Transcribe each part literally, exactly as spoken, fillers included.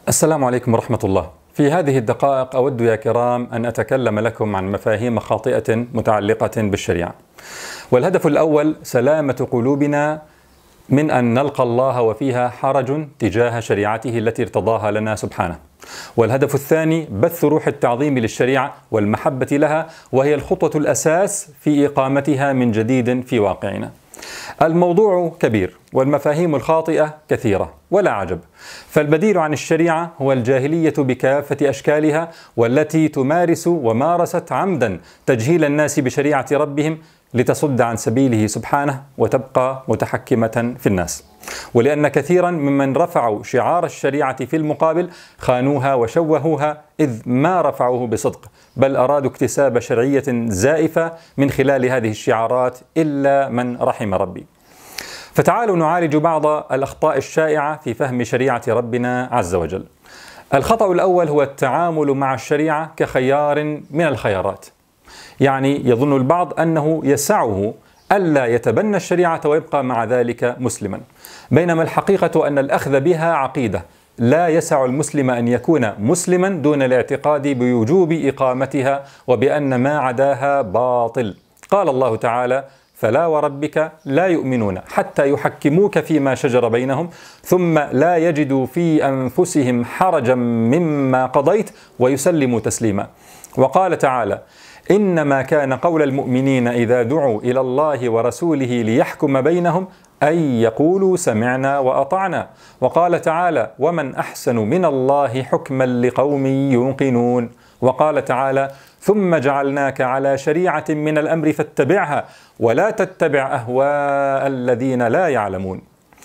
السلام عليكم ورحمة الله. في هذه الدقائق أود يا كرام أن أتكلم لكم عن مفاهيم خاطئة متعلقة بالشريعة. والهدف الأول سلامة قلوبنا من أن نلقى الله وفيها حرج تجاه شريعته التي ارتضاها لنا سبحانه. والهدف الثاني بث روح التعظيم للشريعة والمحبة لها، وهي الخطوة الأساس في إقامتها من جديد في واقعنا. الموضوع كبير والمفاهيم الخاطئة كثيرة ولا عجب، فالبديل عن الشريعة هو الجاهلية بكافة أشكالها، والتي تمارس ومارست عمدا تجهيل الناس بشريعة ربهم لتصد عن سبيله سبحانه وتبقى متحكمة في الناس. ولأن كثيرا ممن رفعوا شعار الشريعة في المقابل خانوها وشوهوها، إذ ما رفعوه بصدق، بل أرادوا اكتساب شرعية زائفة من خلال هذه الشعارات إلا من رحم ربي. فتعالوا نعالج بعض الأخطاء الشائعة في فهم شريعة ربنا عز وجل. الخطأ الأول هو التعامل مع الشريعة كخيار من الخيارات. يعني يظن البعض أنه يسعه ألا يتبنى الشريعة ويبقى مع ذلك مسلما، بينما الحقيقة أن الأخذ بها عقيدة. لا يسع المسلم أن يكون مسلما دون الاعتقاد بوجوب إقامتها وبأن ما عداها باطل. قال الله تعالى: فلا وربك لا يؤمنون حتى يحكموك فيما شجر بينهم ثم لا يجدوا في أنفسهم حرجا مما قضيت ويسلموا تسليما. وقال تعالى: إنما كان قول المؤمنين إذا دعوا إلى الله ورسوله ليحكم بينهم أن يقولوا سمعنا وأطعنا. وقال تعالى: ومن أحسن من الله حكما لقوم يوقنون. وقال تعالى: ثم جعلناك على شريعة من الأمر فاتبعها ولا تتبع أهواء الذين لا يعلمون.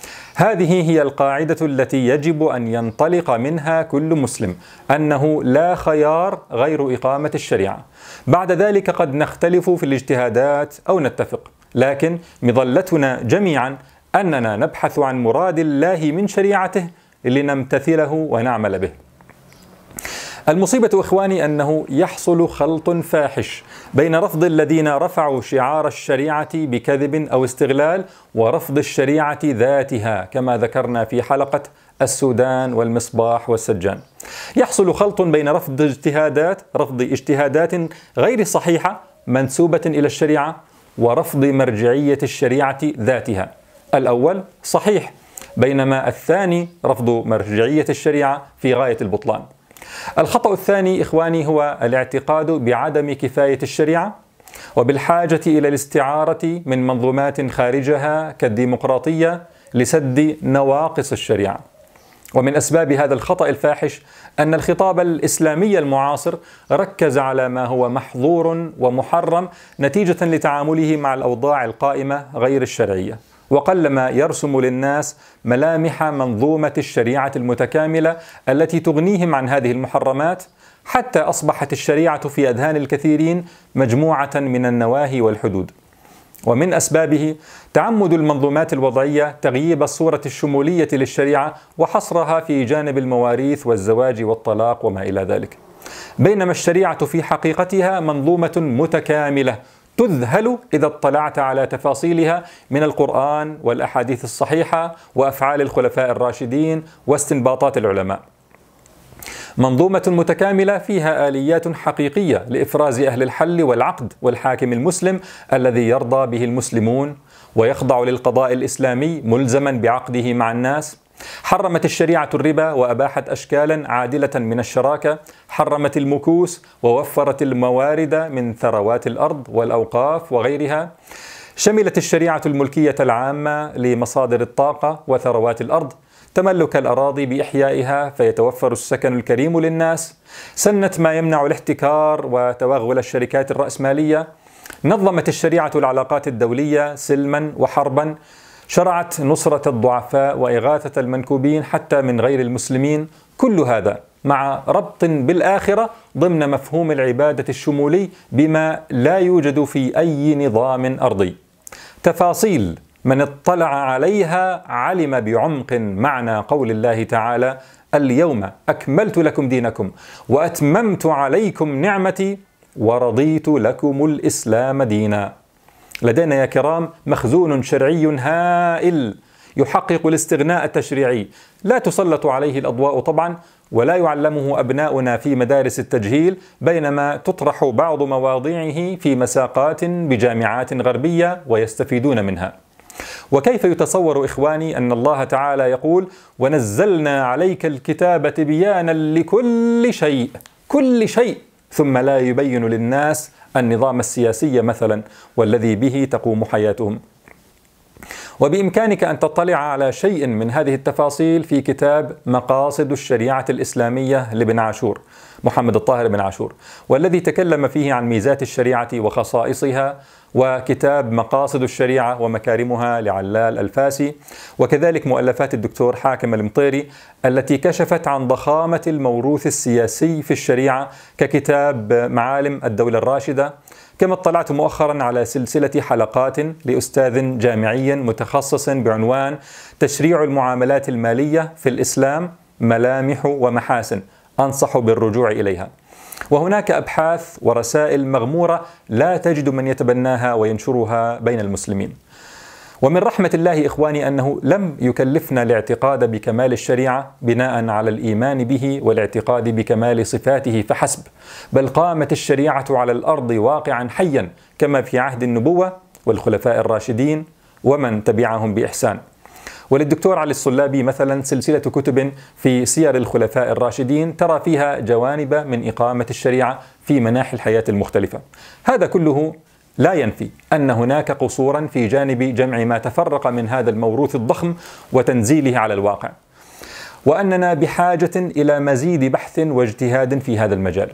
هذه هي القاعدة التي يجب أن ينطلق منها كل مسلم، أنه لا خيار غير إقامة الشريعة. بعد ذلك قد نختلف في الاجتهادات أو نتفق، لكن مظلتنا جميعا أننا نبحث عن مراد الله من شريعته لنمتثله ونعمل به. المصيبة إخواني أنه يحصل خلط فاحش بين رفض الذين رفعوا شعار الشريعة بكذب أو استغلال ورفض الشريعة ذاتها، كما ذكرنا في حلقة السودان والمصباح والسجان. يحصل خلط بين رفض اجتهادات رفض اجتهادات غير صحيحة منسوبة إلى الشريعة ورفض مرجعية الشريعة ذاتها. الأول صحيح، بينما الثاني رفض مرجعية الشريعة في غاية البطلان. الخطأ الثاني إخواني هو الاعتقاد بعدم كفاية الشريعة وبالحاجة إلى الاستعارة من منظومات خارجها كالديمقراطية لسد نواقص الشريعة. ومن أسباب هذا الخطأ الفاحش أن الخطاب الإسلامي المعاصر ركز على ما هو محظور ومحرم نتيجة لتعامله مع الأوضاع القائمة غير الشرعية، وقلما يرسم للناس ملامح منظومة الشريعة المتكاملة التي تغنيهم عن هذه المحرمات، حتى أصبحت الشريعة في أذهان الكثيرين مجموعة من النواهي والحدود. ومن أسبابه تعمد المنظومات الوضعية تغييب الصورة الشمولية للشريعة وحصرها في جانب المواريث والزواج والطلاق وما إلى ذلك، بينما الشريعة في حقيقتها منظومة متكاملة تذهل إذا اطلعت على تفاصيلها من القرآن والأحاديث الصحيحة وأفعال الخلفاء الراشدين واستنباطات العلماء. منظومة متكاملة فيها آليات حقيقية لإفراز أهل الحل والعقد والحاكم المسلم الذي يرضى به المسلمون ويخضع للقضاء الإسلامي ملزما بعقده مع الناس. حرمت الشريعة الربا وأباحت أشكالا عادلة من الشراكة، حرمت المكوس ووفرت الموارد من ثروات الأرض والأوقاف وغيرها. شملت الشريعة الملكية العامة لمصادر الطاقة وثروات الأرض، تملك الأراضي بإحيائها فيتوفر السكن الكريم للناس. سنت ما يمنع الاحتكار وتوغل الشركات الرأسمالية. نظمت الشريعة العلاقات الدولية سلما وحربا. شرعت نصرة الضعفاء وإغاثة المنكوبين حتى من غير المسلمين. كل هذا مع ربط بالآخرة ضمن مفهوم العبادة الشمولي بما لا يوجد في أي نظام أرضي. تفاصيل من اطلع عليها علم بعمق معنى قول الله تعالى: اليوم أكملت لكم دينكم وأتممت عليكم نعمتي ورضيت لكم الإسلام دينا. لدينا يا كرام مخزون شرعي هائل يحقق الاستغناء التشريعي لا تسلط عليه الأضواء طبعا، ولا يعلمه أبناؤنا في مدارس التجهيل، بينما تطرح بعض مواضيعه في مساقات بجامعات غربية ويستفيدون منها. وكيف يتصور إخواني أن الله تعالى يقول: ونزلنا عليك الكتاب تبيانا لكل شيء، كل شيء، ثم لا يبين للناس النظام السياسي مثلا والذي به تقوم حياتهم؟ وبإمكانك أن تطلع على شيء من هذه التفاصيل في كتاب مقاصد الشريعة الإسلامية لابن عاشور، محمد الطاهر بن عاشور، والذي تكلم فيه عن ميزات الشريعة وخصائصها، وكتاب مقاصد الشريعة ومكارمها لعلال الفاسي، وكذلك مؤلفات الدكتور حاكم المطيري التي كشفت عن ضخامة الموروث السياسي في الشريعة، ككتاب معالم الدولة الراشدة. كما اطلعت مؤخرا على سلسلة حلقات لأستاذ جامعي متخصص بعنوان تشريع المعاملات المالية في الإسلام، ملامح ومحاسن، أنصح بالرجوع إليها. وهناك أبحاث ورسائل مغمورة لا تجد من يتبناها وينشرها بين المسلمين. ومن رحمة الله إخواني أنه لم يكلفنا الاعتقاد بكمال الشريعة بناء على الإيمان به والاعتقاد بكمال صفاته فحسب، بل قامت الشريعة على الأرض واقعا حيا كما في عهد النبوة والخلفاء الراشدين ومن تبعهم بإحسان. وللدكتور علي الصلابي مثلا سلسلة كتب في سير الخلفاء الراشدين ترى فيها جوانب من إقامة الشريعة في مناحي الحياة المختلفة. هذا كله لا ينفي أن هناك قصورا في جانب جمع ما تفرق من هذا الموروث الضخم وتنزيله على الواقع، وأننا بحاجة إلى مزيد بحث واجتهاد في هذا المجال.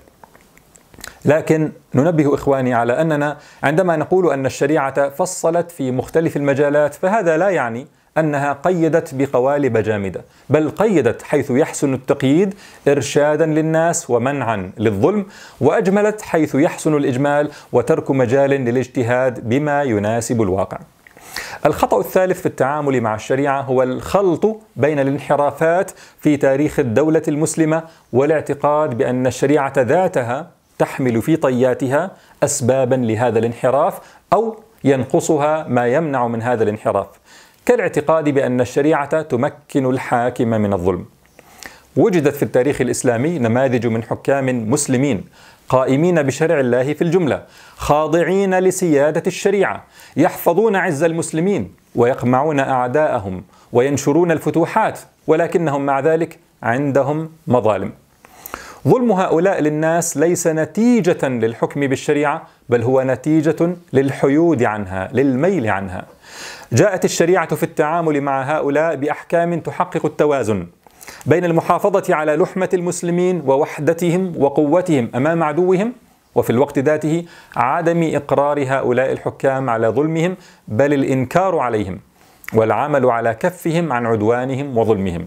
لكن ننبه إخواني على أننا عندما نقول أن الشريعة فصلت في مختلف المجالات، فهذا لا يعني أنها قيدت بقوالب جامدة، بل قيدت حيث يحسن التقييد إرشادا للناس ومنعا للظلم، وأجملت حيث يحسن الإجمال وترك مجال للاجتهاد بما يناسب الواقع. الخطأ الثالث في التعامل مع الشريعة هو الخلط بين الانحرافات في تاريخ الدولة المسلمة والاعتقاد بأن الشريعة ذاتها تحمل في طياتها أسبابا لهذا الانحراف أو ينقصها ما يمنع من هذا الانحراف، كالاعتقاد بأن الشريعة تمكن الحاكم من الظلم. وجدت في التاريخ الإسلامي نماذج من حكام مسلمين قائمين بشرع الله في الجملة، خاضعين لسيادة الشريعة، يحفظون عز المسلمين ويقمعون أعداءهم وينشرون الفتوحات، ولكنهم مع ذلك عندهم مظالم. ظلم هؤلاء للناس ليس نتيجة للحكم بالشريعة، بل هو نتيجة للحيود عنها، للميل عنها. جاءت الشريعة في التعامل مع هؤلاء بأحكام تحقق التوازن بين المحافظة على لحمة المسلمين ووحدتهم وقوتهم أمام عدوهم، وفي الوقت ذاته عدم إقرار هؤلاء الحكام على ظلمهم، بل الإنكار عليهم والعمل على كفهم عن عدوانهم وظلمهم.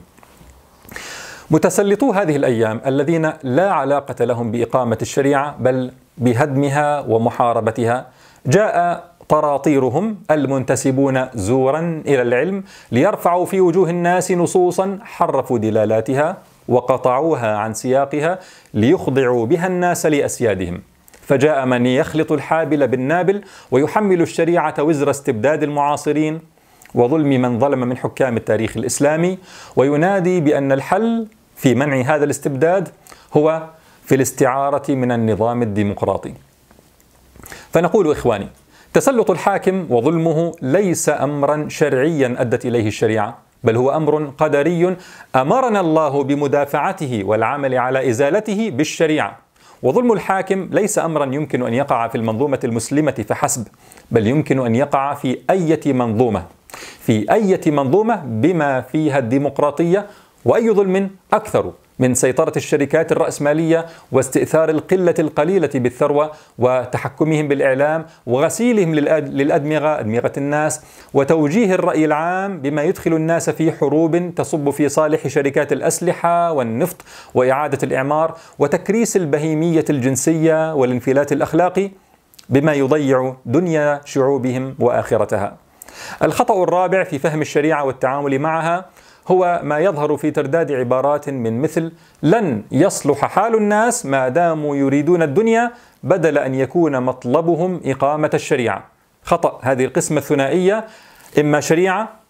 متسلطو هذه الأيام الذين لا علاقة لهم بإقامة الشريعة بل بهدمها ومحاربتها، جاء طراطيرهم المنتسبون زورا إلى العلم ليرفعوا في وجوه الناس نصوصا حرفوا دلالاتها وقطعوها عن سياقها ليخضعوا بها الناس لأسيادهم. فجاء من يخلط الحابل بالنابل ويحمل الشريعة وزر استبداد المعاصرين وظلم من ظلم من حكام التاريخ الإسلامي، وينادي بأن الحل في منع هذا الاستبداد هو في الاستعارة من النظام الديمقراطي. فنقول إخواني، تسلط الحاكم وظلمه ليس أمرا شرعيا أدت إليه الشريعة، بل هو أمر قدري أمرنا الله بمدافعته والعمل على إزالته بالشريعة. وظلم الحاكم ليس أمرا يمكن أن يقع في المنظومة المسلمة فحسب، بل يمكن أن يقع في أي منظومة في أي منظومة بما فيها الديمقراطية. وأي ظلم أكثر من سيطرة الشركات الرأسمالية واستئثار القلة القليلة بالثروة وتحكمهم بالإعلام وغسيلهم للأدمغة، أدمغة الناس، وتوجيه الرأي العام بما يدخل الناس في حروب تصب في صالح شركات الأسلحة والنفط وإعادة الإعمار، وتكريس البهيمية الجنسية والانفلات الأخلاقي بما يضيع دنيا شعوبهم وآخرتها. الخطأ الرابع في فهم الشريعة والتعامل معها هو ما يظهر في ترداد عبارات من مثل لن يصلح حال الناس ما داموا يريدون الدنيا، بدل أن يكون مطلبهم إقامة الشريعة. خطأ هذه القسمة الثنائية، إما شريعة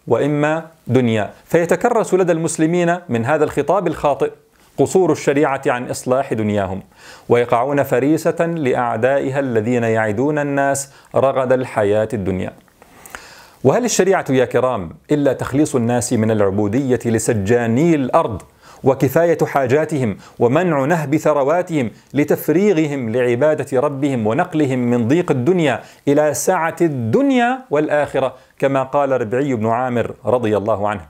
وإما دنيا، فيتكرس لدى المسلمين من هذا الخطاب الخاطئ قصور الشريعة عن إصلاح دنياهم، ويقعون فريسة لأعدائها الذين يعدون الناس رغد الحياة الدنيا. وهل الشريعة يا كرام إلا تخليص الناس من العبودية لسجاني الأرض وكفاية حاجاتهم ومنع نهب ثرواتهم لتفريغهم لعبادة ربهم ونقلهم من ضيق الدنيا إلى سعة الدنيا والآخرة، كما قال ربعي بن عامر رضي الله عنه.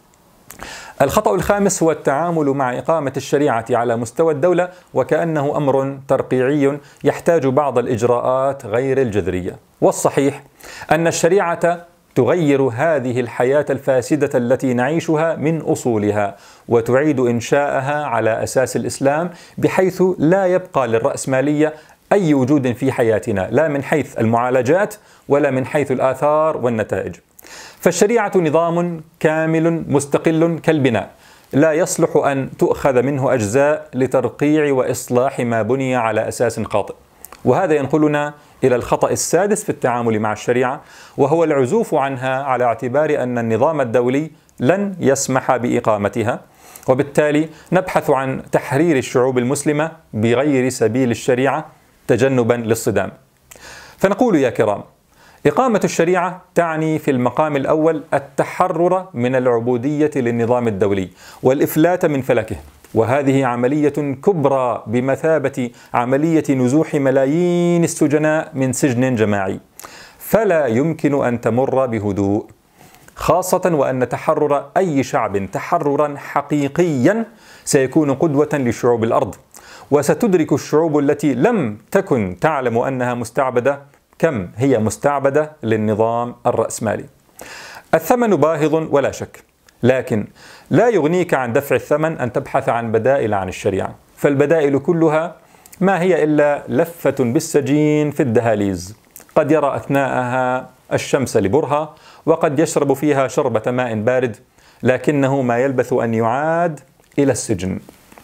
الخطأ الخامس هو التعامل مع إقامة الشريعة على مستوى الدولة وكأنه أمر ترقيعي يحتاج بعض الإجراءات غير الجذرية. والصحيح أن الشريعة تغير هذه الحياة الفاسدة التي نعيشها من أصولها، وتعيد إنشاءها على أساس الإسلام، بحيث لا يبقى للرأسمالية أي وجود في حياتنا، لا من حيث المعالجات ولا من حيث الآثار والنتائج. فالشريعة نظام كامل مستقل كالبناء، لا يصلح أن تؤخذ منه أجزاء لترقيع وإصلاح ما بني على أساس خاطئ. وهذا ينقلنا إلى الخطأ السادس في التعامل مع الشريعة، وهو العزوف عنها على اعتبار أن النظام الدولي لن يسمح بإقامتها، وبالتالي نبحث عن تحرير الشعوب المسلمة بغير سبيل الشريعة تجنبا للصدام. فنقول يا كرام، إقامة الشريعة تعني في المقام الأول التحرر من العبودية للنظام الدولي والإفلات من فلكه، وهذه عملية كبرى بمثابة عملية نزوح ملايين السجناء من سجن جماعي، فلا يمكن أن تمر بهدوء، خاصة وأن تحرر أي شعب تحررا حقيقيا سيكون قدوة لشعوب الأرض، وستدرك الشعوب التي لم تكن تعلم أنها مستعبدة كم هي مستعبدة للنظام الرأسمالي. الثمن باهظ ولا شك، لكن لا يغنيك عن دفع الثمن أن تبحث عن بدائل عن الشريعة، فالبدائل كلها ما هي إلا لفة بالسجين في الدهاليز، قد يرى أثناءها الشمس لبرهة، وقد يشرب فيها شربة ماء بارد، لكنه ما يلبث أن يعاد إلى السجن.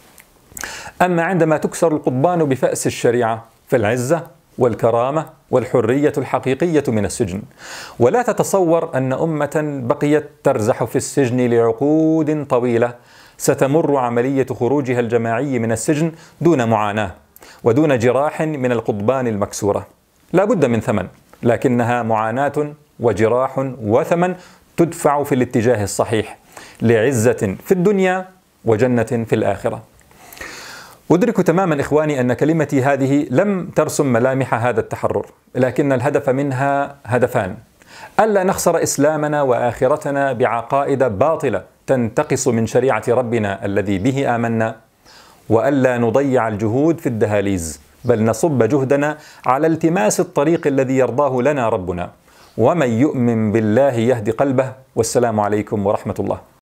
أما عندما تكسر القضبان بفأس الشريعة فالعزة والكرامة والحرية الحقيقية من السجن. ولا تتصور أن أمة بقيت ترزح في السجن لعقود طويلة ستمر عملية خروجها الجماعي من السجن دون معاناة ودون جراح من القضبان المكسورة. لا بد من ثمن، لكنها معاناة وجراح وثمن تدفع في الاتجاه الصحيح لعزة في الدنيا وجنة في الآخرة. أدرك تماما إخواني أن كلمتي هذه لم ترسم ملامح هذا التحرر، لكن الهدف منها هدفان: ألا نخسر إسلامنا وآخرتنا بعقائد باطلة تنتقص من شريعة ربنا الذي به آمنا، وألا نضيع الجهود في الدهاليز، بل نصب جهدنا على التماس الطريق الذي يرضاه لنا ربنا. ومن يؤمن بالله يهدي قلبه. والسلام عليكم ورحمة الله.